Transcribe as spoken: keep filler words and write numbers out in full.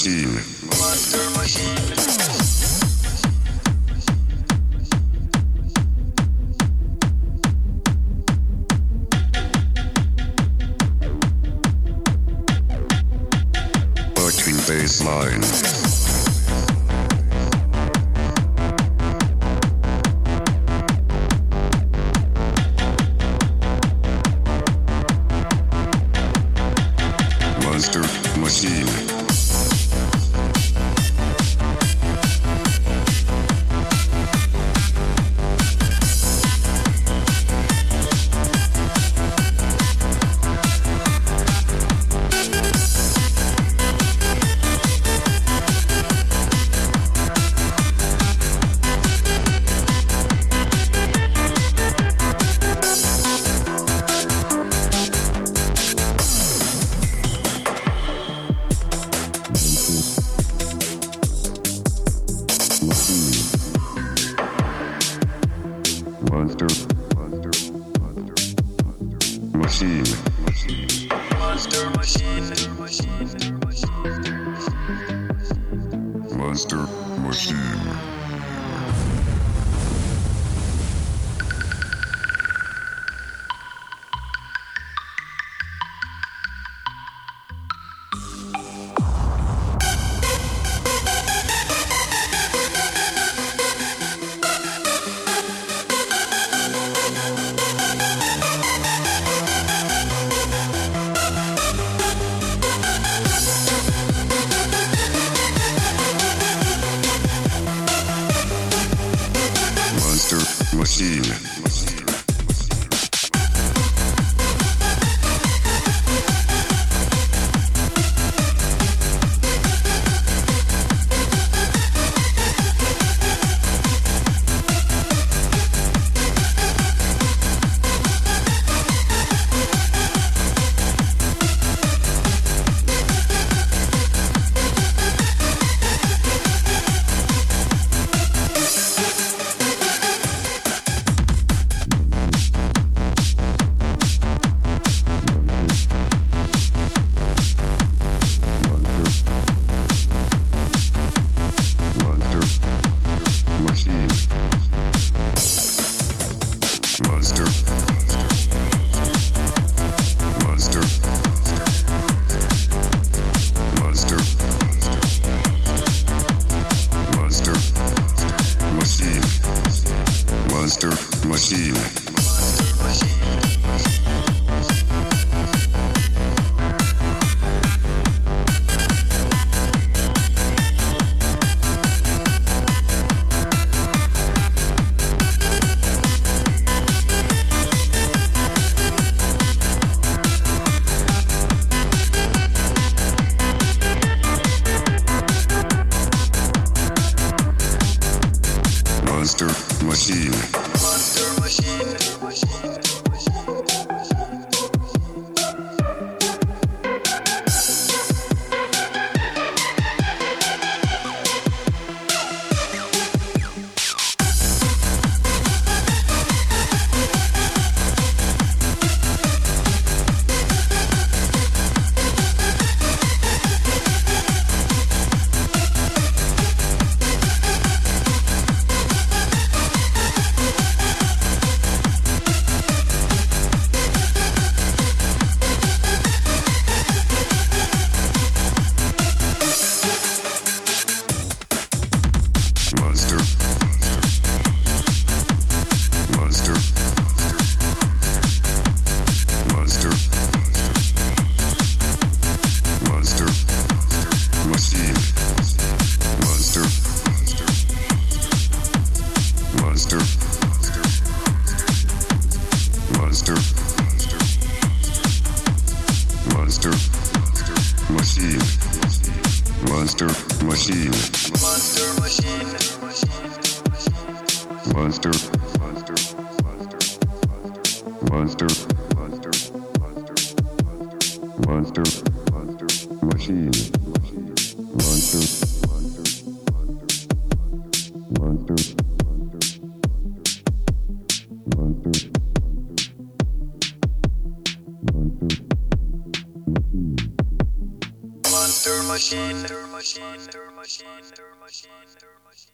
Machine. Monster Machine. Baseline. Monster Machine. Monster, monster, monster, machine, machine, Monster Machine. monster machine. Machine. Monster. Monster. Monster. Monster. Machine. Monster Machine. Monster Machine. Monster Machine. Monster. Monster. Monster. Monster. Machine. Monster. Monster. Monster. Monster. Machine. Monster Machine. Monster Machine. Monster, monster, monster, monster, monster, monster, monster, monster, machine, monster, monster, monster, monster, monster, monster, monster, machine. Monster machine, machine, machine, machine, machine.